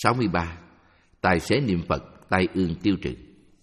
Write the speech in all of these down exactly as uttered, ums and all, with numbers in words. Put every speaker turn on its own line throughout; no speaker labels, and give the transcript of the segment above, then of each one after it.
sáu mươi ba. Tài xế niệm Phật, tai ương tiêu trừ.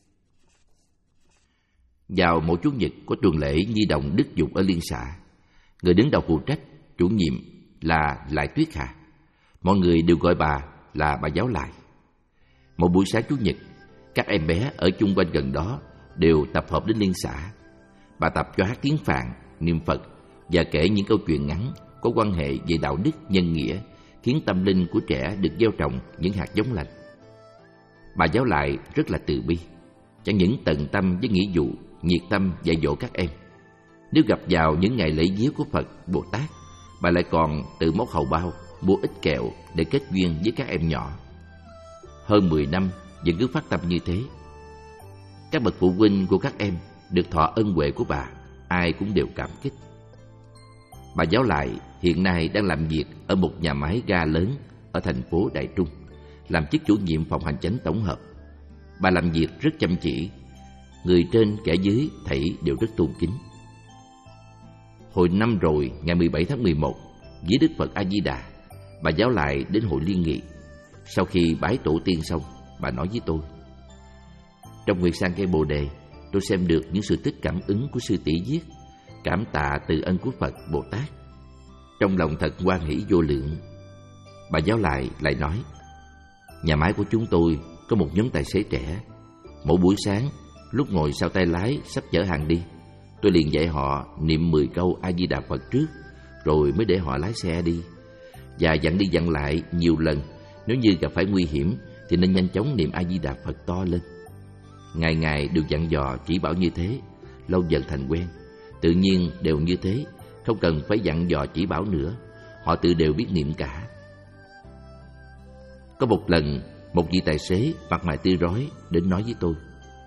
Vào mỗi Chủ nhật của tuần lễ Nhi đồng Đức Dục ở Liên xã, người đứng đầu phụ trách, chủ nhiệm là Lại Tuyết Hà. Mọi người đều gọi bà là bà giáo Lại. Mỗi buổi sáng Chủ nhật, các em bé ở chung quanh gần đó đều tập hợp đến Liên xã. Bà tập cho hát tiếng Phạn, niệm Phật và kể những câu chuyện ngắn có quan hệ về đạo đức, nhân nghĩa, khiến tâm linh của trẻ được gieo trồng những hạt giống lành. Bà giáo Lại rất là từ bi, chẳng những tận tâm với nghĩa vụ, nhiệt tâm dạy dỗ các em. Nếu gặp vào những ngày lễ viếng của Phật, Bồ Tát, bà lại còn tự móc hầu bao, mua ít kẹo để kết duyên với các em nhỏ. Hơn mười năm vẫn cứ phát tâm như thế. Các bậc phụ huynh của các em được thọ ân huệ của bà, ai cũng đều cảm kích. Bà giáo Lại hiện nay đang làm việc ở một nhà máy ga lớn ở thành phố Đại Trung, làm chức chủ nhiệm phòng hành chánh tổng hợp. Bà làm việc rất chăm chỉ, người trên kẻ dưới thảy đều rất tôn kính. Hồi năm rồi, ngày mười bảy tháng mười một, với Đức Phật A Di Đà, bà giáo Lại đến hội liên nghị. Sau khi bái tổ tiên xong, bà nói với tôi: trong Nguyệt Sang Cây Bồ Đề, tôi xem được những sự tích cảm ứng của sư tỷ viết, cảm tạ từ ân của Phật Bồ Tát, trong lòng thật hoan hỷ vô lượng. Bà giáo Lại lại nói: nhà máy của chúng tôi có một nhóm tài xế trẻ. Mỗi buổi sáng, lúc ngồi sau tay lái sắp chở hàng đi, tôi liền dạy họ niệm mười câu A Di Đà Phật trước, rồi mới để họ lái xe đi. Và dặn đi dặn lại nhiều lần, nếu như gặp phải nguy hiểm thì nên nhanh chóng niệm A Di Đà Phật to lên. Ngày ngày được dặn dò chỉ bảo như thế, lâu dần thành quen. Tự nhiên đều như thế, không cần phải dặn dò chỉ bảo nữa, họ tự đều biết niệm cả. Có một lần, một vị tài xế mặt mày tươi rói đến nói với tôi: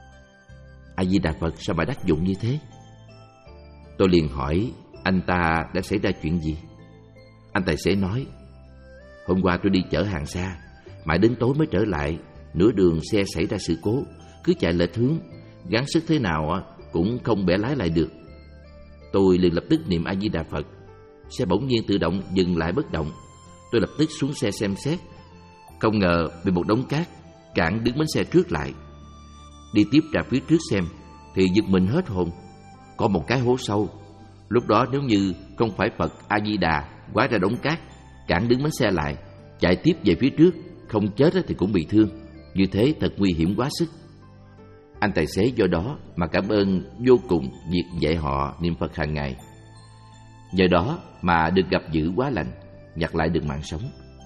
A Di Đà Phật sao mà đắc dụng như thế? Tôi liền hỏi anh ta đã xảy ra chuyện gì. Anh tài xế nói: hôm qua tôi đi chở hàng xa, mãi đến tối mới trở lại. Nửa đường xe xảy ra sự cố, cứ chạy lệch hướng, gắng sức thế nào cũng không bẻ lái lại được. Tôi liền lập tức niệm A Di Đà Phật. Xe bỗng nhiên tự động dừng lại bất động. Tôi lập tức xuống xe xem xét, không ngờ bị một đống cát cản đứng bánh xe trước lại. Đi tiếp ra phía trước xem thì giật mình hết hồn. Có một cái hố sâu. Lúc đó nếu như không phải Phật A Di Đà hóa ra đống cát cản đứng bánh xe lại, chạy tiếp về phía trước, không chết thì cũng bị thương. Như thế thật nguy hiểm quá sức. Anh tài xế do đó mà cảm ơn vô cùng việc dạy họ niệm Phật hàng ngày. Nhờ đó mà được gặp dữ quá lành, nhặt lại được mạng sống.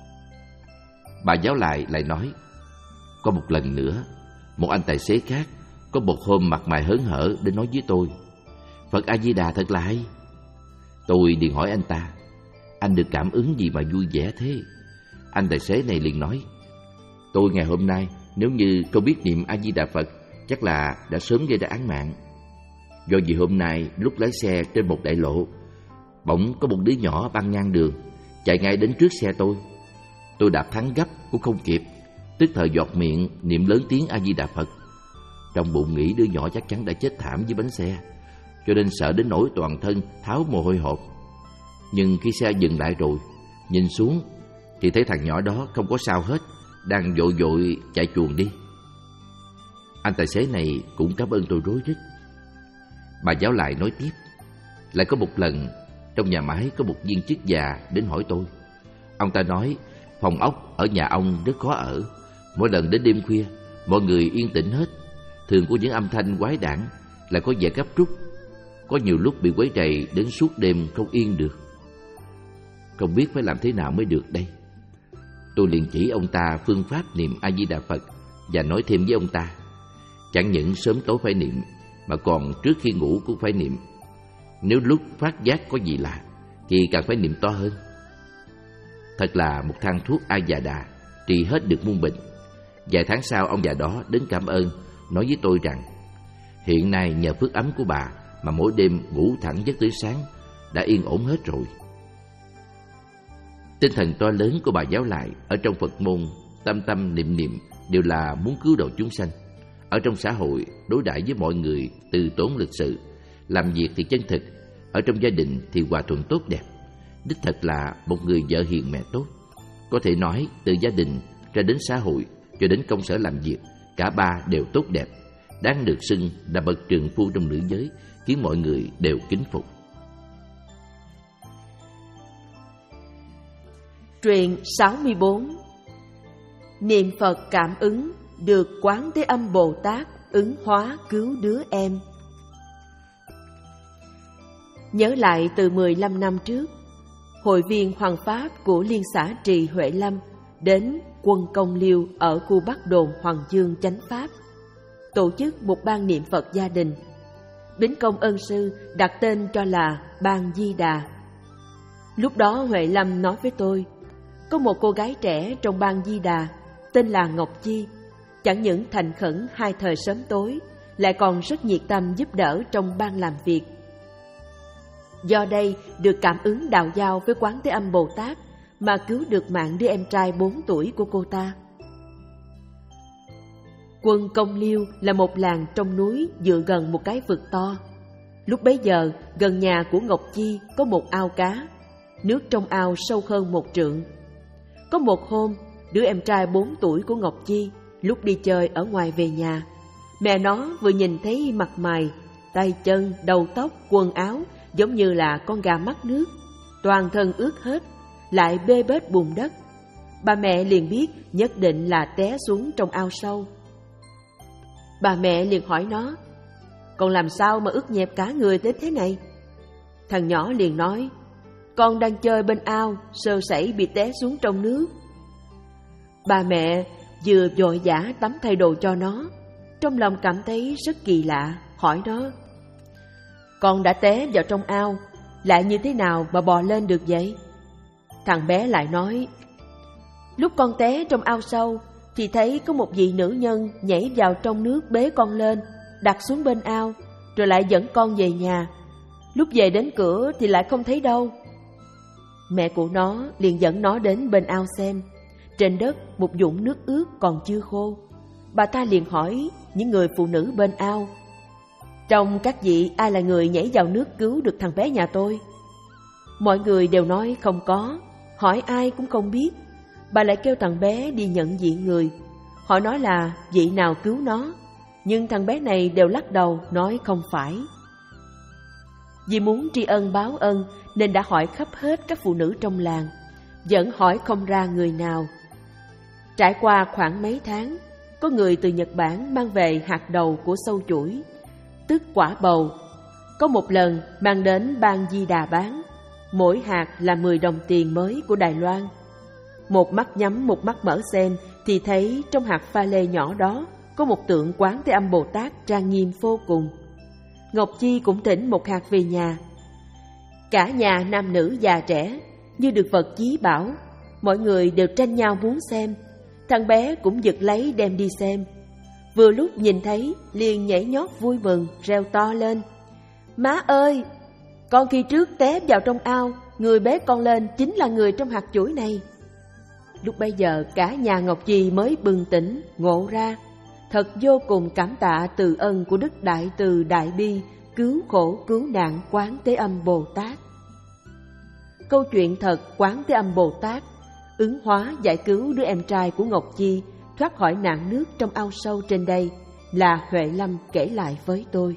Bà giáo Lại lại nói: có một lần nữa, một anh tài xế khác có một hôm mặt mày hớn hở đến nói với tôi: Phật A Di Đà thật là hay. Tôi liền hỏi anh ta: anh được cảm ứng gì mà vui vẻ thế? Anh tài xế này liền nói: tôi ngày hôm nay nếu như không biết niệm A Di Đà Phật, chắc là đã sớm gây ra án mạng. Do vì hôm nay lúc lái xe trên một đại lộ, bỗng có một đứa nhỏ băng ngang đường, chạy ngay đến trước xe tôi. Tôi đạp thắng gấp cũng không kịp, tức thời giọt miệng niệm lớn tiếng A Di Đà Phật. Trong bụng nghĩ đứa nhỏ chắc chắn đã chết thảm dưới bánh xe, cho nên sợ đến nỗi toàn thân tháo mồ hôi hột. Nhưng khi xe dừng lại rồi, nhìn xuống thì thấy thằng nhỏ đó không có sao hết, đang vội vội chạy chuồn đi. Anh tài xế này cũng cảm ơn tôi rối rít. Bà giáo Lại nói tiếp: lại có một lần, trong nhà máy có một viên chức già đến hỏi tôi. Ông ta nói phòng ốc ở nhà ông rất khó ở. Mỗi lần đến đêm khuya, mọi người yên tĩnh hết, thường có những âm thanh quái đản, lại có vẻ gấp rút. Có nhiều lúc bị quấy rầy đến suốt đêm không yên được. Không biết phải làm thế nào mới được đây. Tôi liền chỉ ông ta phương pháp niệm A Di Đà Phật và nói thêm với ông ta: chẳng những sớm tối phải niệm, mà còn trước khi ngủ cũng phải niệm. Nếu lúc phát giác có gì lạ thì càng phải niệm to hơn. Thật là một thang thuốc A Già Đà trị hết được muôn bệnh. Vài tháng sau, ông già đó đến cảm ơn, nói với tôi rằng hiện nay nhờ phước ấm của bà mà mỗi đêm ngủ thẳng giấc tới sáng, đã yên ổn hết rồi. Tinh thần to lớn của bà giáo Lại ở trong Phật môn, tâm tâm niệm niệm đều là muốn cứu độ chúng sanh. Ở trong xã hội, đối đãi với mọi người từ tốn lịch sự, làm việc thì chân thực, ở trong gia đình thì hòa thuận tốt đẹp. Đích thật là một người vợ hiền mẹ tốt. Có thể nói từ gia đình ra đến xã hội, cho đến công sở làm việc, cả ba đều tốt đẹp, đáng được xưng là bậc trượng phu trong nữ giới, khiến mọi người đều kính phục.
Truyện sáu mươi bốn. Niệm Phật cảm ứng được Quán Thế Âm Bồ Tát ứng hóa cứu đứa em. Nhớ lại từ mười lăm năm trước, hội viên Hoàng Pháp của Liên xã Trì Huệ Lâm đến quân Công Liêu ở khu Bắc Đồn Hoàng Dương Chánh Pháp, tổ chức một ban niệm Phật gia đình. Bính Công ân sư đặt tên cho là Ban Di Đà. Lúc đó Huệ Lâm nói với tôi, có một cô gái trẻ trong Ban Di Đà tên là Ngọc Chi, chẳng những thành khẩn hai thời sớm tối, lại còn rất nhiệt tâm giúp đỡ trong ban làm việc. Do đây được cảm ứng đào giao với Quán Thế Âm Bồ Tát mà cứu được mạng đứa em trai bốn tuổi của cô ta. Quân Công Liêu là một làng trong núi dựa gần một cái vực to. Lúc bấy giờ, gần nhà của Ngọc Chi có một ao cá, nước trong ao sâu hơn một trượng. Có một hôm, đứa em trai bốn tuổi của Ngọc Chi lúc đi chơi ở ngoài về nhà, mẹ nó vừa nhìn thấy mặt mày, tay chân, đầu tóc, quần áo giống như là con gà mắc nước, toàn thân ướt hết, lại bê bết bùn đất. Bà mẹ liền biết nhất định là té xuống trong ao sâu. Bà mẹ liền hỏi nó, con làm sao mà ướt nhẹp cả người đến thế này? Thằng nhỏ liền nói, con đang chơi bên ao, sơ sẩy bị té xuống trong nước. Bà mẹ vừa vội vã tắm thay đồ cho nó, trong lòng cảm thấy rất kỳ lạ, hỏi nó, con đã té vào trong ao, lại như thế nào mà bò lên được vậy? Thằng bé lại nói, lúc con té trong ao sâu thì thấy có một vị nữ nhân nhảy vào trong nước bế con lên, đặt xuống bên ao, rồi lại dẫn con về nhà. Lúc về đến cửa thì lại không thấy đâu. Mẹ của nó liền dẫn nó đến bên ao xem. Trên đất một vũng nước ướt còn chưa khô. Bà ta liền hỏi những người phụ nữ bên ao, trong các vị ai là người nhảy vào nước cứu được thằng bé nhà tôi? Mọi người đều nói không có, hỏi ai cũng không biết. Bà lại kêu thằng bé đi nhận diện người, hỏi nói là vị nào cứu nó, nhưng thằng bé này đều lắc đầu nói không phải. Vì muốn tri ân báo ân nên đã hỏi khắp hết các phụ nữ trong làng, vẫn hỏi không ra người nào. Trải qua khoảng mấy tháng, có người từ Nhật Bản mang về hạt đầu của sâu chuỗi, tức quả bầu. Có một lần mang đến Ban Di Đà bán, mỗi hạt là mười đồng tiền mới của Đài Loan. Một mắt nhắm một mắt mở xem thì thấy trong hạt pha lê nhỏ đó có một tượng Quán Thế Âm Bồ Tát trang nghiêm vô cùng. Ngọc Chi cũng thỉnh một hạt về nhà. Cả nhà nam nữ già trẻ như được vật chí bảo, mọi người đều tranh nhau muốn xem. Thằng bé cũng giật lấy đem đi xem. Vừa lúc nhìn thấy liền nhảy nhót vui mừng, reo to lên, má ơi, con khi trước té vào trong ao, người bế con lên chính là người trong hạt chuỗi này. Lúc bây giờ cả nhà Ngọc Chi mới bừng tỉnh, ngộ ra, thật vô cùng cảm tạ từ ân của Đức Đại Từ Đại Bi, cứu khổ cứu nạn Quán Thế Âm Bồ Tát. Câu chuyện thật Quán Thế Âm Bồ Tát ứng hóa giải cứu đứa em trai của Ngọc Chi thoát khỏi nạn nước trong ao sâu trên đây là Huệ Lâm kể lại với tôi.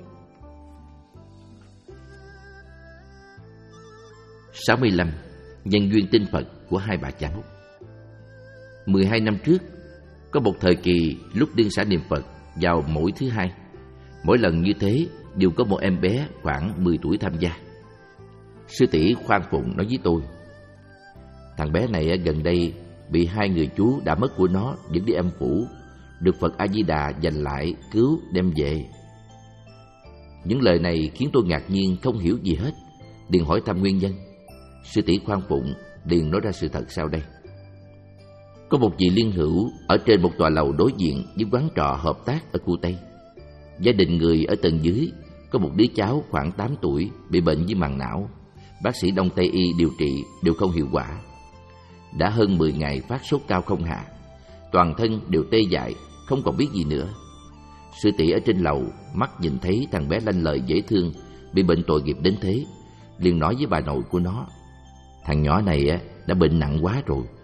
sáu mươi lăm. Nhân duyên tin Phật của hai bà cháu. mười hai năm trước, có một thời kỳ lúc Liên xã niệm Phật vào mỗi thứ hai. Mỗi lần như thế đều có một em bé khoảng mười tuổi tham gia. Sư tỷ Khoan Phụng nói với tôi, thằng bé này gần đây bị hai người chú đã mất của nó dẫn đi âm phủ, được Phật A Di Đà giành lại cứu đem về. Những lời này khiến tôi ngạc nhiên không hiểu gì hết, liền hỏi thăm nguyên nhân. Sư tỷ Khoan Phụng liền nói ra sự thật sau đây. Có một vị liên hữu ở trên một tòa lầu đối diện với quán trọ hợp tác ở khu Tây. Gia đình người ở tầng dưới có một đứa cháu khoảng tám tuổi bị bệnh với màng não. Bác sĩ Đông Tây y điều trị đều không hiệu quả. Đã hơn mười ngày phát sốt cao không hạ, toàn thân đều tê dại, không còn biết gì nữa. Sư tỷ ở trên lầu mắt nhìn thấy thằng bé lanh lợi dễ thương bị bệnh tội nghiệp đến thế, liền nói với bà nội của nó, thằng nhỏ này đã bệnh nặng quá rồi,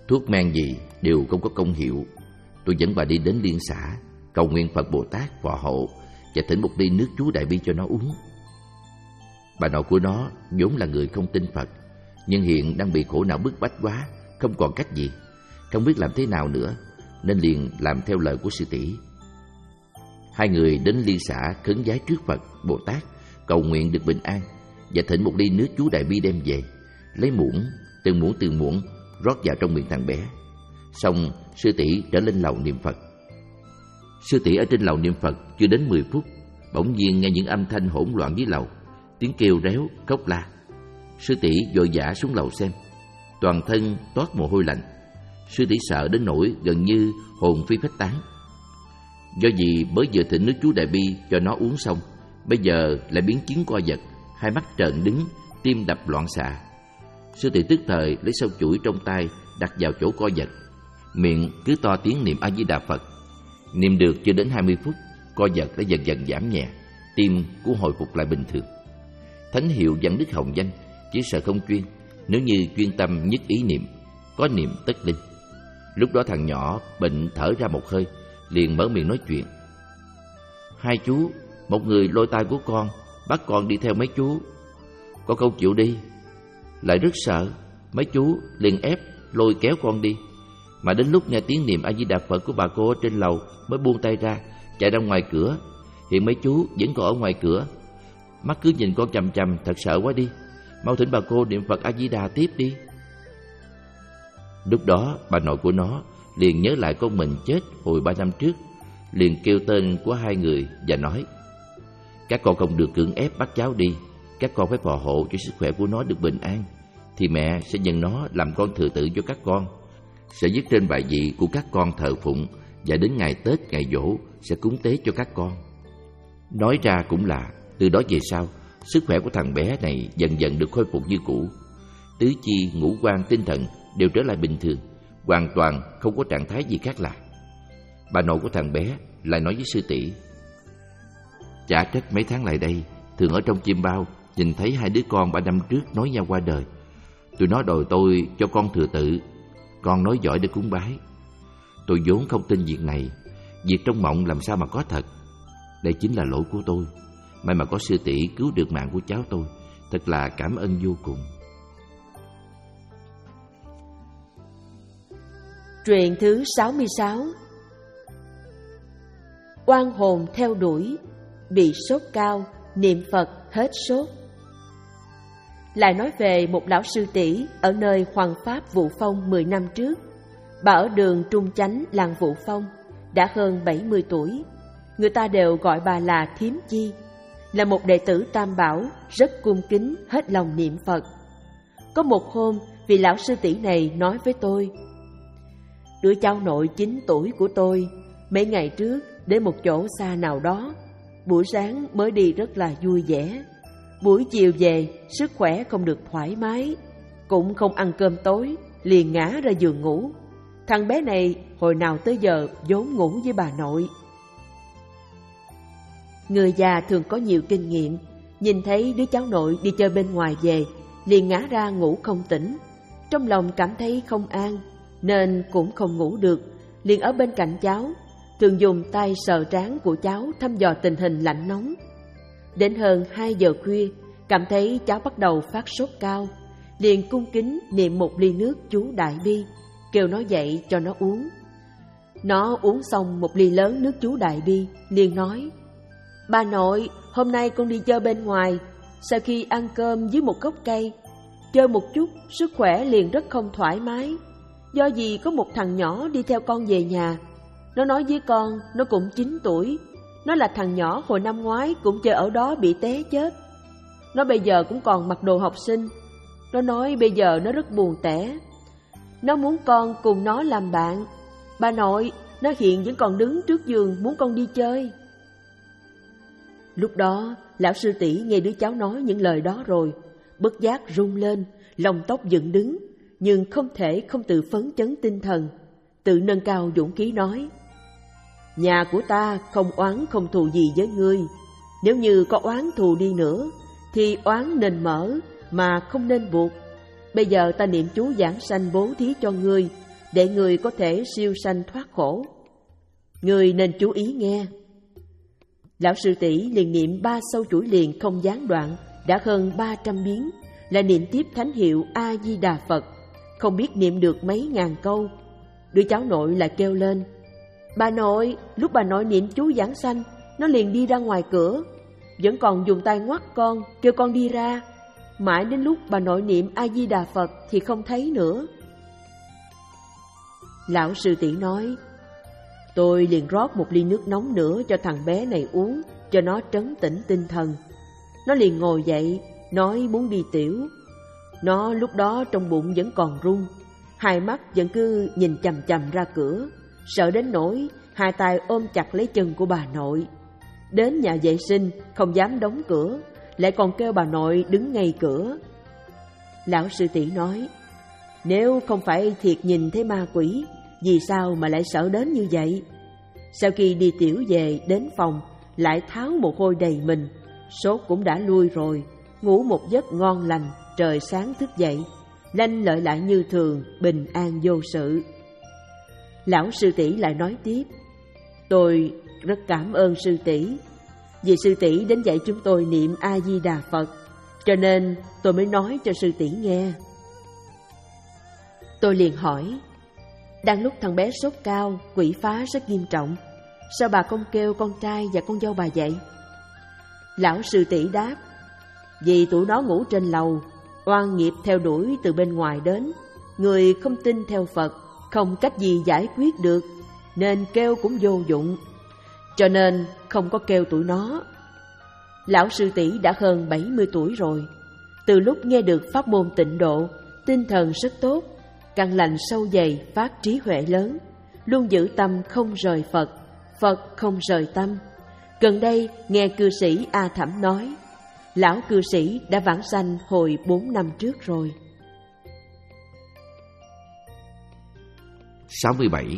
Thuốc men gì đều không có công hiệu. Tôi dẫn bà đi đến liên xã, cầu nguyện Phật Bồ Tát phò hộ và thỉnh một ly nước chú Đại Bi cho nó uống. Bà nội của nó vốn là người không tin Phật, nhưng hiện đang bị khổ não bức bách quá, không còn cách gì, không biết làm thế nào nữa, nên liền làm theo lời của sư tỷ. Hai người đến liên xã khấn vái trước Phật Bồ Tát, cầu nguyện được bình an và thỉnh một ly nước chú Đại Bi đem về, lấy muỗng từng muỗng từng muỗng rót vào trong miệng thằng bé. Xong sư tỷ trở lên lầu niệm Phật. Sư tỷ ở trên lầu niệm Phật chưa đến mười phút, bỗng nhiên nghe những âm thanh hỗn loạn dưới lầu, tiếng kêu réo, khóc la. Sư tỷ vội vã xuống lầu xem, toàn thân toát mồ hôi lạnh. Sư tỷ sợ đến nỗi gần như hồn phi phách tán. Do vì mới vừa thỉnh nước chú Đại Bi cho nó uống xong, bây giờ lại biến chứng co giật, hai mắt trợn đứng, tim đập loạn xạ. Sư tỷ tức thời lấy sâu chuỗi trong tay đặt vào chỗ co giật, miệng cứ to tiếng niệm A Di Đà Phật. Niệm được chưa đến hai mươi phút, co giật đã dần dần giảm nhẹ, tim cũng hồi phục lại bình thường. Thánh hiệu văn đức hồng danh, chỉ sợ không chuyên, nếu như chuyên tâm nhất ý niệm, có niệm tất linh. Lúc đó thằng nhỏ bệnh thở ra một hơi, liền mở miệng nói chuyện. Hai chú, một người lôi tay của con, bắt con đi theo mấy chú. Con không chịu đi, lại rất sợ, mấy chú liền ép lôi kéo con đi. Mà đến lúc nghe tiếng niệm A Di Đà Phật của bà cô ở trên lầu mới buông tay ra, chạy ra ngoài cửa. Hiện mấy chú vẫn còn ở ngoài cửa, mắt cứ nhìn con chằm chằm, thật sợ quá đi. Mau thỉnh bà cô niệm Phật A Di Đà tiếp đi. Lúc đó bà nội của nó liền nhớ lại con mình chết hồi ba năm trước, liền kêu tên của hai người và nói: các con không được cưỡng ép bắt cháu đi, các con phải phò hộ cho sức khỏe của nó được bình an, thì mẹ sẽ nhận nó làm con thừa tự cho các con, sẽ viết trên bài vị của các con thờ phụng, và đến ngày Tết ngày giỗ sẽ cúng tế cho các con. Nói ra cũng là, từ đó về sau, sức khỏe của thằng bé này dần dần được khôi phục như cũ, tứ chi ngũ quan tinh thần đều trở lại bình thường, hoàn toàn không có trạng thái gì khác lạ. Bà nội của thằng bé lại nói với sư tỷ: chả trách mấy tháng lại đây thường ở trong chim bao nhìn thấy hai đứa con ba năm trước nói nhau qua đời. Tụi nó đòi tôi cho con thừa tự, con nói giỏi để cúng bái. Tôi vốn không tin việc này, việc trong mộng làm sao mà có thật. Đây chính là lỗi của tôi, may mà có sư tỷ cứu được mạng của cháu tôi, thật là cảm ơn vô cùng.
Truyện thứ sáu mươi sáu. Oan hồn theo đuổi, bị sốt cao, niệm Phật hết sốt. Lại nói về một lão sư tỷ ở nơi Hoàng Pháp Vụ Phong mười năm trước. Bà ở đường Trung Chánh, làng Vụ Phong, đã hơn bảy mươi tuổi. Người ta đều gọi bà là Thiếm Chi, là một đệ tử Tam Bảo, rất cung kính, hết lòng niệm Phật. Có một hôm, vị lão sư tỷ này nói với tôi: đứa cháu nội chín tuổi của tôi mấy ngày trước đến một chỗ xa nào đó, buổi sáng mới đi rất là vui vẻ, buổi chiều về sức khỏe không được thoải mái, cũng không ăn cơm tối, liền ngã ra giường ngủ. Thằng bé này hồi nào tới giờ vốn ngủ với bà nội. Người già thường có nhiều kinh nghiệm, nhìn thấy đứa cháu nội đi chơi bên ngoài về, liền ngã ra ngủ không tỉnh. Trong lòng cảm thấy không an, nên cũng không ngủ được, liền ở bên cạnh cháu, thường dùng tay sờ trán của cháu thăm dò tình hình lạnh nóng. Đến hơn hai giờ khuya, cảm thấy cháu bắt đầu phát sốt cao, liền cung kính niệm một ly nước chú Đại Bi, kêu nó dậy cho nó uống. Nó uống xong một ly lớn nước chú Đại Bi, liền nói: bà nội, hôm nay con đi chơi bên ngoài, sau khi ăn cơm dưới một gốc cây, chơi một chút, sức khỏe liền rất không thoải mái. Do gì có một thằng nhỏ đi theo con về nhà. Nó nói với con, nó cũng chín tuổi. Nó là thằng nhỏ hồi năm ngoái cũng chơi ở đó bị té chết. Nó bây giờ cũng còn mặc đồ học sinh. Nó nói bây giờ nó rất buồn tẻ. Nó muốn con cùng nó làm bạn. Bà nội, nó hiện vẫn còn đứng trước giường muốn con đi chơi. Lúc đó, lão sư tỷ nghe đứa cháu nói những lời đó rồi, bất giác run lên, lòng tóc dựng đứng, nhưng không thể không tự phấn chấn tinh thần, tự nâng cao dũng khí nói: nhà của ta không oán không thù gì với ngươi. Nếu như có oán thù đi nữa, thì oán nên mở mà không nên buộc. Bây giờ ta niệm chú giảng sanh bố thí cho ngươi, để người có thể siêu sanh thoát khổ. Người nên chú ý nghe. Lão sư tỷ liền niệm ba sâu chuỗi liền không gián đoạn, đã hơn ba trăm biến, là niệm tiếp thánh hiệu A Di Đà Phật, không biết niệm được mấy ngàn câu. Đứa cháu nội lại kêu lên: bà nội, lúc bà nội niệm chú giảng sanh, nó liền đi ra ngoài cửa, vẫn còn dùng tay ngoắt con, kêu con đi ra. Mãi đến lúc bà nội niệm A Di Đà Phật thì không thấy nữa. Lão sư tỷ nói: tôi liền rót một ly nước nóng nữa cho thằng bé này uống, cho nó trấn tĩnh tinh thần. Nó liền ngồi dậy, nói muốn đi tiểu. Nó lúc đó trong bụng vẫn còn run, hai mắt vẫn cứ nhìn chằm chằm ra cửa, sợ đến nỗi hai tay ôm chặt lấy chân của bà nội. Đến nhà vệ sinh không dám đóng cửa, lại còn kêu bà nội đứng ngay cửa. Lão sư tỷ nói: nếu không phải thiệt nhìn thấy ma quỷ, vì sao mà lại sợ đến như vậy? Sau khi đi tiểu về đến phòng, lại tháo mồ hôi đầy mình, sốt cũng đã lui rồi, ngủ một giấc ngon lành. Trời sáng thức dậy, lanh lợi lại như thường, bình an vô sự. Lão sư tỷ lại nói tiếp: tôi rất cảm ơn sư tỷ, vì sư tỷ đến dạy chúng tôi niệm A Di Đà Phật, cho nên tôi mới nói cho sư tỷ nghe. Tôi liền hỏi: đang lúc thằng bé sốt cao, quỷ phá rất nghiêm trọng, sao bà không kêu con trai và con dâu bà dậy? Lão sư tỷ đáp: vì tụi nó ngủ trên lầu, oan nghiệp theo đuổi từ bên ngoài đến, người không tin theo Phật, không cách gì giải quyết được, nên kêu cũng vô dụng, cho nên không có kêu tụi nó. Lão sư tỷ đã hơn bảy mươi tuổi rồi, từ lúc nghe được pháp môn tịnh độ, tinh thần rất tốt, căn lành sâu dày, phát trí huệ lớn, luôn giữ tâm không rời Phật, Phật không rời tâm. Gần đây nghe cư sĩ A Thẩm nói, lão cư sĩ đã vãng sanh hồi bốn năm trước rồi.
sáu mươi bảy.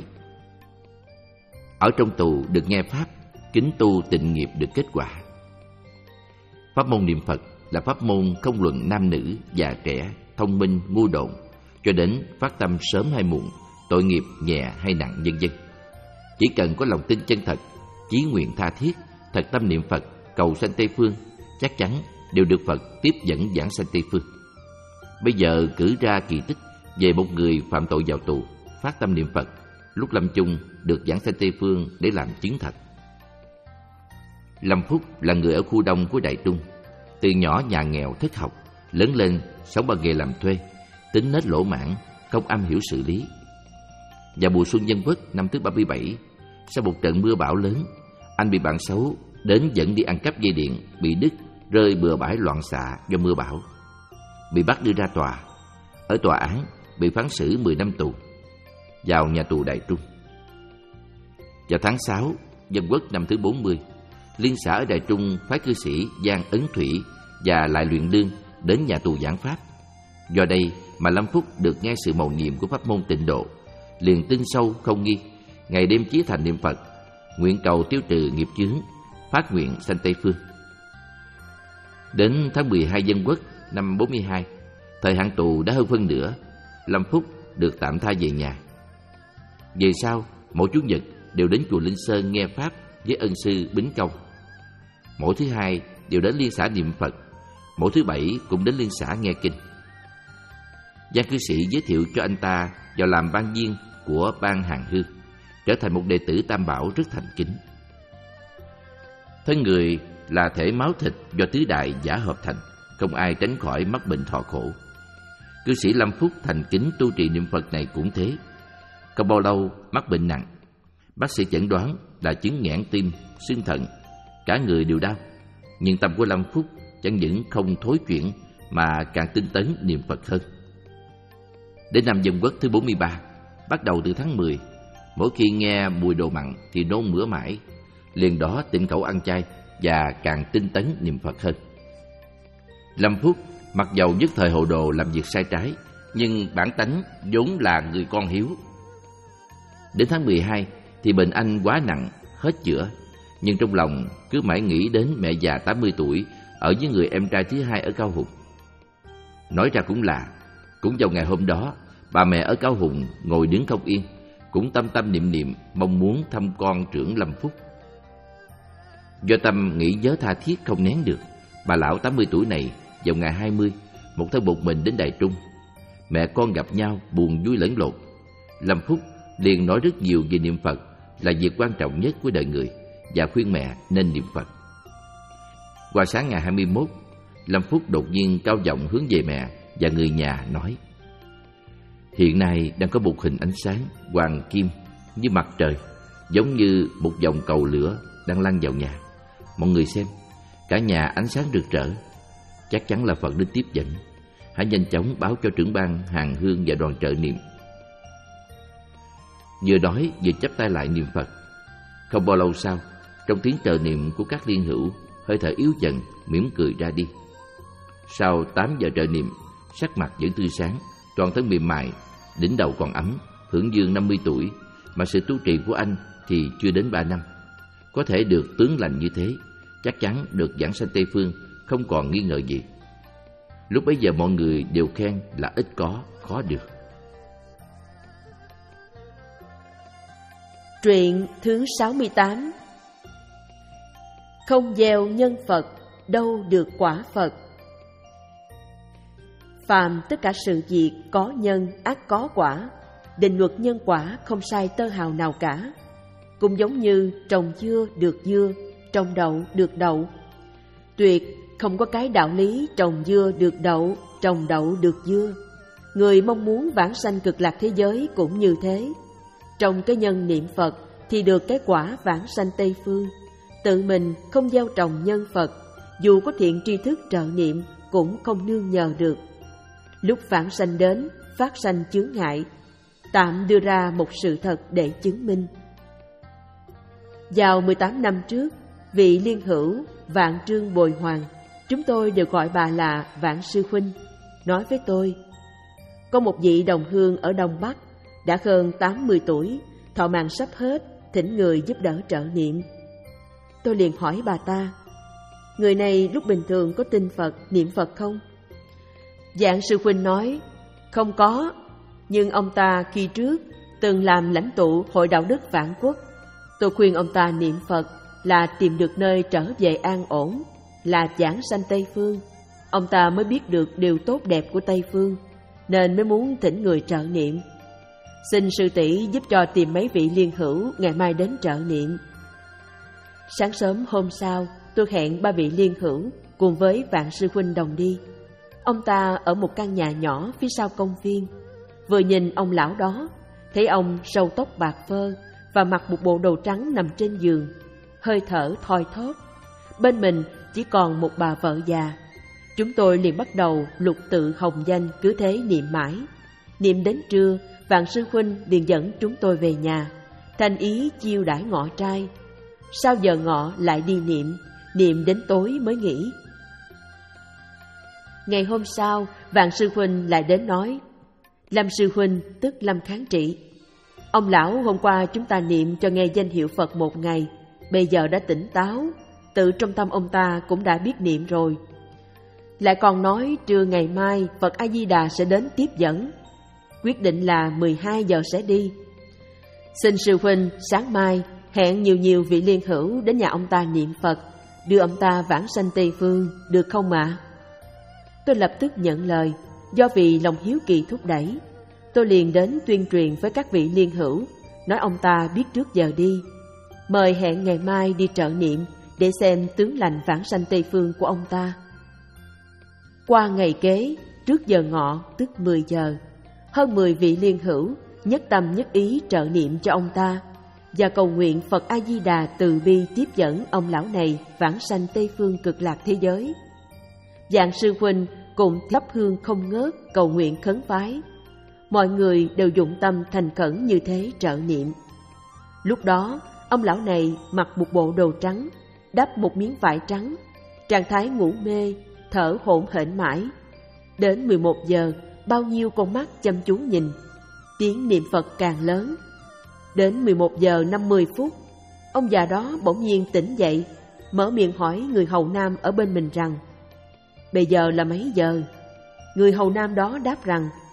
Ở trong tù được nghe Pháp, kính tu tịnh nghiệp được kết quả. Pháp môn niệm Phật là pháp môn không luận nam nữ, già trẻ, thông minh, ngu độn, cho đến phát tâm sớm hay muộn, tội nghiệp nhẹ hay nặng vân vân. Chỉ cần có lòng tin chân thật, chí nguyện tha thiết, thật tâm niệm Phật, cầu sanh Tây Phương, chắc chắn đều được Phật tiếp dẫn giảng sanh Tây Phương. Bây giờ cử ra kỳ tích về một người phạm tội vào tù, phát tâm niệm Phật, lúc lâm chung được giảng sanh Tây Phương để làm chứng thật. Lâm Phúc là người ở khu đông của Đại Trung, từ nhỏ nhà nghèo thất học, lớn lên sống bằng nghề làm thuê, tính nết lỗ mãn, không am hiểu xử lý. Vào mùa xuân Dân Quốc năm thứ ba mươi bảy, sau một trận mưa bão lớn, anh bị bạn xấu đến dẫn đi ăn cắp dây điện, bị đứt, rơi bừa bãi loạn xạ do mưa bão, bị bắt đưa ra tòa. Ở tòa án bị phán xử mười năm tù, vào nhà tù Đại Trung. Vào tháng sáu Dân Quốc năm thứ bốn mươi, liên xã ở Đại Trung phái cư sĩ Giang Ấn Thủy và Lại Luyện Đương đến nhà tù giảng pháp. Do đây mà Lâm Phúc được nghe sự mầu nhiệm của pháp môn tịnh độ, liền tin sâu không nghi, ngày đêm chí thành niệm Phật, nguyện cầu tiêu trừ nghiệp chướng, phát nguyện sanh Tây Phương. Đến tháng mười hai Dân Quốc năm bốn mươi hai, thời hạn tù đã hơn phân nửa, Lâm Phúc được tạm tha về nhà. Về sau, mỗi chủ nhật đều đến chùa Linh Sơn nghe pháp với ân sư Bính Công. Mỗi thứ hai đều đến liên xã niệm Phật, mỗi thứ bảy cũng đến liên xã nghe kinh. Giang cư sĩ giới thiệu cho anh ta vào làm ban viên của ban Hàng Hư, trở thành một đệ tử Tam Bảo rất thành kính. Thân người là thể máu thịt do tứ đại giả hợp thành, không ai tránh khỏi mắc bệnh thọ khổ. Cư sĩ Lâm Phúc thành kính tu trì niệm Phật này cũng thế. Không bao lâu mắc bệnh nặng, bác sĩ chẩn đoán là chứng nghẽn tim, xương thận, cả người đều đau. Nhưng tâm của Lâm Phúc chẳng những không thối chuyển mà càng tinh tấn niệm Phật hơn. Đến năm Dân Quốc thứ bốn mươi ba, bắt đầu từ tháng mười, mỗi khi nghe mùi đồ mặn thì nôn mửa mãi, liền đó tịnh khẩu ăn chay và càng tinh tấn niệm Phật hơn. Lâm Phúc mặc dầu nhất thời hồ đồ làm việc sai trái, nhưng bản tánh vốn là người con hiếu. Đến tháng mười hai thì bệnh anh quá nặng, hết chữa, nhưng trong lòng cứ mãi nghĩ đến mẹ già tám mươi tuổi ở với người em trai thứ hai ở Cao Hùng. Nói ra cũng lạ, cũng vào ngày hôm đó bà mẹ ở Cao Hùng ngồi đứng không yên, cũng tâm tâm niệm niệm mong muốn thăm con trưởng Lâm Phúc. Do tâm nghĩ nhớ tha thiết không nén được, bà lão tám mươi tuổi này vào ngày hai mươi, một thân một mình đến Đài Trung. Mẹ con gặp nhau buồn vui lẫn lộn. Lâm Phúc liền nói rất nhiều về niệm Phật là việc quan trọng nhất của đời người và khuyên mẹ nên niệm Phật. Qua sáng ngày hai mươi mốt, Lâm Phúc đột nhiên cao giọng hướng về mẹ và người nhà nói: hiện nay đang có một hình ánh sáng hoàng kim như mặt trời, giống như một dòng cầu lửa đang lăn vào nhà. Mọi người xem, cả nhà ánh sáng rực rỡ, chắc chắn là Phật đến tiếp dẫn. Hãy nhanh chóng báo cho trưởng ban hàng hương và đoàn trợ niệm. Vừa nói vừa chắp tay lại niệm Phật. Không bao lâu sau, trong tiếng trợ niệm của các liên hữu, hơi thở yếu dần, mỉm cười ra đi. Sau tám giờ trợ niệm, sắc mặt vẫn tươi sáng, toàn thân mềm mại, đỉnh đầu còn ấm, hưởng dương năm mươi tuổi, mà sự tu trì của anh thì chưa đến ba năm. Có thể được tướng lành như thế, chắc chắn được giảng sanh Tây Phương, không còn nghi ngờ gì. Lúc bấy giờ mọi người đều khen là ít có, khó được.
Truyện thứ sáu mươi tám. Không gieo nhân Phật, đâu được quả Phật. Phàm tất cả sự việc có nhân ắt có quả, định luật nhân quả không sai tơ hào nào cả. Cũng giống như trồng dưa được dưa, trồng đậu được đậu. Tuyệt không có cái đạo lý trồng dưa được đậu, trồng đậu được dưa. Người mong muốn vãng sanh cực lạc thế giới cũng như thế. Trong cái nhân niệm Phật thì được cái quả vãng sanh Tây Phương. Tự mình không gieo trồng nhân Phật, dù có thiện tri thức trợ niệm cũng không nương nhờ được. Lúc vãng sanh đến, phát sanh chướng ngại. Tạm đưa ra một sự thật để chứng minh. Vào mười tám năm trước, vị liên hữu Vạn Trương Bồi Hoàng, chúng tôi đều gọi bà là Vạn Sư Huynh, nói với tôi: có một vị đồng hương ở Đông Bắc, đã hơn tám mươi tuổi, thọ mạng sắp hết, thỉnh người giúp đỡ trợ niệm. Tôi liền hỏi bà ta: người này lúc bình thường có tin Phật, niệm Phật không? Vạn Sư Huynh nói: không có, nhưng ông ta khi trước từng làm lãnh tụ Hội Đạo Đức Vạn Quốc. Tôi khuyên ông ta niệm Phật là tìm được nơi trở về an ổn, là giảng sanh Tây Phương. Ông ta mới biết được điều tốt đẹp của Tây Phương, nên mới muốn thỉnh người trợ niệm. Xin sư tỷ giúp cho tìm mấy vị liên hữu ngày mai đến trợ niệm. Sáng sớm hôm sau, tôi hẹn ba vị liên hữu cùng với Vạn Sư Huynh đồng đi. Ông ta ở một căn nhà nhỏ phía sau công viên. Vừa nhìn ông lão đó, thấy ông râu tóc bạc phơ và mặc một bộ đồ trắng nằm trên giường, hơi thở thoi thóp. Bên mình chỉ còn một bà vợ già. Chúng tôi liền bắt đầu lục tự hồng danh, cứ thế niệm mãi. Niệm đến trưa, Vạn Sư Huynh liền dẫn chúng tôi về nhà, thành ý chiêu đãi ngọ trai. Sau giờ ngọ lại đi niệm, niệm đến tối mới nghỉ. Ngày hôm sau, Vạn Sư Huynh lại đến nói: Lâm Sư Huynh tức Lâm Kháng Trị, ông lão hôm qua chúng ta niệm cho nghe danh hiệu Phật một ngày, bây giờ đã tỉnh táo, tự trong tâm ông ta cũng đã biết niệm rồi. Lại còn nói trưa ngày mai Phật A-di-đà sẽ đến tiếp dẫn, quyết định là mười hai giờ sẽ đi. Xin Sư Huynh sáng mai hẹn nhiều nhiều vị liên hữu đến nhà ông ta niệm Phật, đưa ông ta vãng sanh Tây Phương, được không ạ? Tôi lập tức nhận lời. Do vì lòng hiếu kỳ thúc đẩy, tôi liền đến tuyên truyền với các vị liên hữu, nói ông ta biết trước giờ đi, mời hẹn ngày mai đi trợ niệm để xem tướng lành vãng sanh Tây Phương của ông ta. Qua ngày kế, trước giờ ngọ tức mười giờ, hơn mười vị liên hữu nhất tâm nhất ý trợ niệm cho ông ta và cầu nguyện Phật A-di-đà từ bi tiếp dẫn ông lão này vãng sanh Tây Phương cực lạc thế giới. Vạn Sư Huynh cùng thắp hương không ngớt cầu nguyện khấn vái. Mọi người đều dụng tâm thành khẩn như thế trợ niệm. Lúc đó, ông lão này mặc một bộ đồ trắng, đắp một miếng vải trắng, trạng thái ngủ mê, thở hổn hển mãi. Đến mười một giờ, bao nhiêu con mắt chăm chú nhìn, tiếng niệm Phật càng lớn. Đến mười một giờ năm mươi phút, ông già đó bỗng nhiên tỉnh dậy, mở miệng hỏi người hầu nam ở bên mình rằng: Bây giờ là mấy giờ? Người hầu nam đó đáp rằng: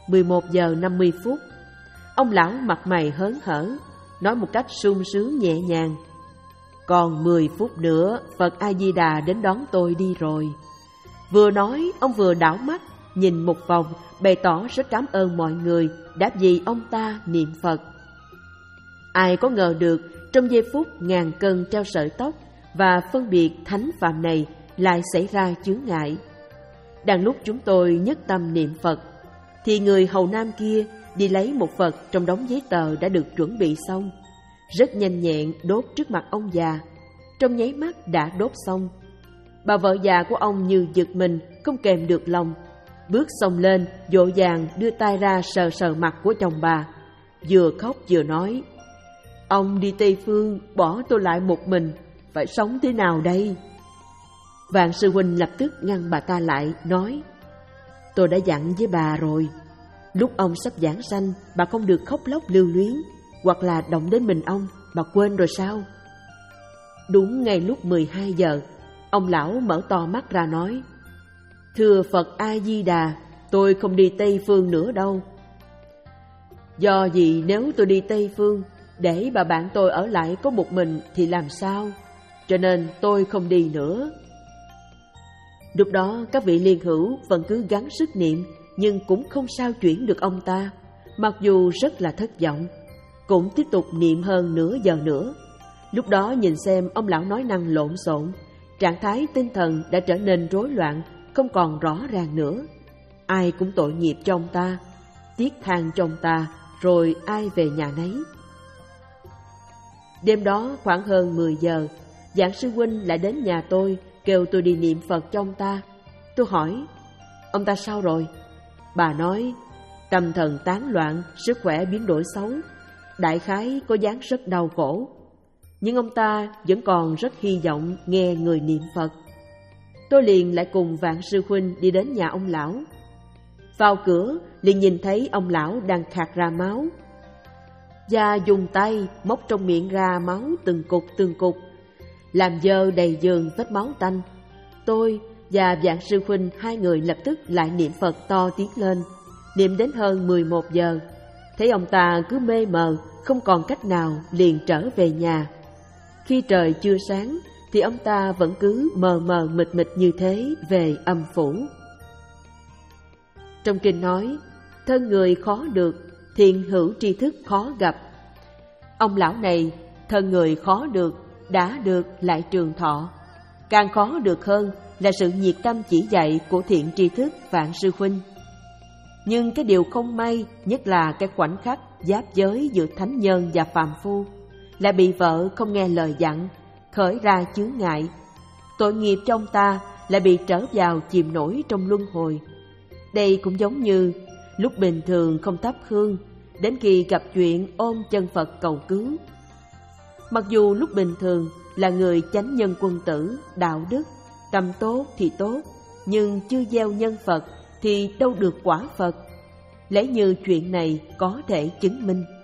mười một giờ năm mươi phút. Ông lão mặt mày hớn hở, nói một cách sung sướng nhẹ nhàng: còn mười phút nữa Phật A-di-đà đến đón tôi đi rồi. Vừa nói, ông vừa đảo mắt nhìn một vòng, bày tỏ rất cảm ơn mọi người đã vì ông ta niệm Phật. Ai có ngờ được trong giây phút ngàn cân treo sợi tóc và phân biệt thánh phạm này lại xảy ra chướng ngại. Đang lúc chúng tôi nhất tâm niệm Phật, thì người hầu nam kia đi lấy một Phật trong đống giấy tờ đã được chuẩn bị xong, rất nhanh nhẹn đốt trước mặt ông già. Trong nháy mắt đã đốt xong. Bà vợ già của ông như giật mình, không kềm được lòng, bước xông lên, vội vàng đưa tay ra sờ sờ mặt của chồng bà, vừa khóc vừa nói: ông đi Tây Phương, bỏ tôi lại một mình, phải sống thế nào đây? Vạn sư huynh lập tức ngăn bà ta lại, nói: tôi đã dặn với bà rồi, lúc ông sắp giảng sanh, bà không được khóc lóc lưu luyến, hoặc là động đến mình ông, bà quên rồi sao? Đúng ngay lúc mười hai giờ, ông lão mở to mắt ra nói: thưa Phật A-di-đà, tôi không đi Tây Phương nữa đâu. Do gì nếu tôi đi Tây Phương, để bà bạn tôi ở lại có một mình thì làm sao? Cho nên tôi không đi nữa. Lúc đó các vị liên hữu vẫn cứ gắng sức niệm, nhưng cũng không sao chuyển được ông ta, mặc dù rất là thất vọng. Cũng tiếp tục niệm hơn nửa giờ nữa. Lúc đó nhìn xem ông lão nói năng lộn xộn, trạng thái tinh thần đã trở nên rối loạn, không còn rõ ràng nữa. Ai cũng tội nghiệp cho ông ta, tiếc than cho ông ta, rồi ai về nhà nấy. Đêm đó khoảng hơn mười giờ, Giảng sư huynh lại đến nhà tôi, kêu tôi đi niệm Phật cho ông ta. Tôi hỏi: ông ta sao rồi? Bà nói: tâm thần tán loạn, sức khỏe biến đổi xấu, đại khái có dáng rất đau khổ. Nhưng ông ta vẫn còn rất hy vọng nghe người niệm Phật. Tôi liền lại cùng Vạn sư huynh đi đến nhà ông lão. Vào cửa liền nhìn thấy ông lão đang khạc ra máu, và dùng tay móc trong miệng ra máu từng cục từng cục, làm dơ đầy giường vết máu tanh. Tôi và Vạn sư huynh hai người lập tức lại niệm Phật to tiếng lên, niệm đến hơn mười một giờ. Thấy ông ta cứ mê mờ, không còn cách nào, liền trở về nhà. Khi trời chưa sáng thì ông ta vẫn cứ mờ mờ mịt mịt như thế về âm phủ. Trong kinh nói: thân người khó được, thiện hữu tri thức khó gặp. Ông lão này thân người khó được, đã được lại trường thọ. Càng khó được hơn là sự nhiệt tâm chỉ dạy của thiện tri thức Vạn sư huynh. Nhưng cái điều không may nhất là cái khoảnh khắc giáp giới giữa thánh nhân và phàm phu lại bị vợ không nghe lời dặn, khởi ra chướng ngại. Tội nghiệp cho ông ta lại bị trở vào chìm nổi trong luân hồi. Đây cũng giống như lúc bình thường không thắp hương, đến khi gặp chuyện ôm chân Phật cầu cứu. Mặc dù lúc bình thường là người chánh nhân quân tử, đạo đức, tâm tốt thì tốt, nhưng chưa gieo nhân Phật thì đâu được quả Phật. Lẽ như chuyện này có thể chứng minh.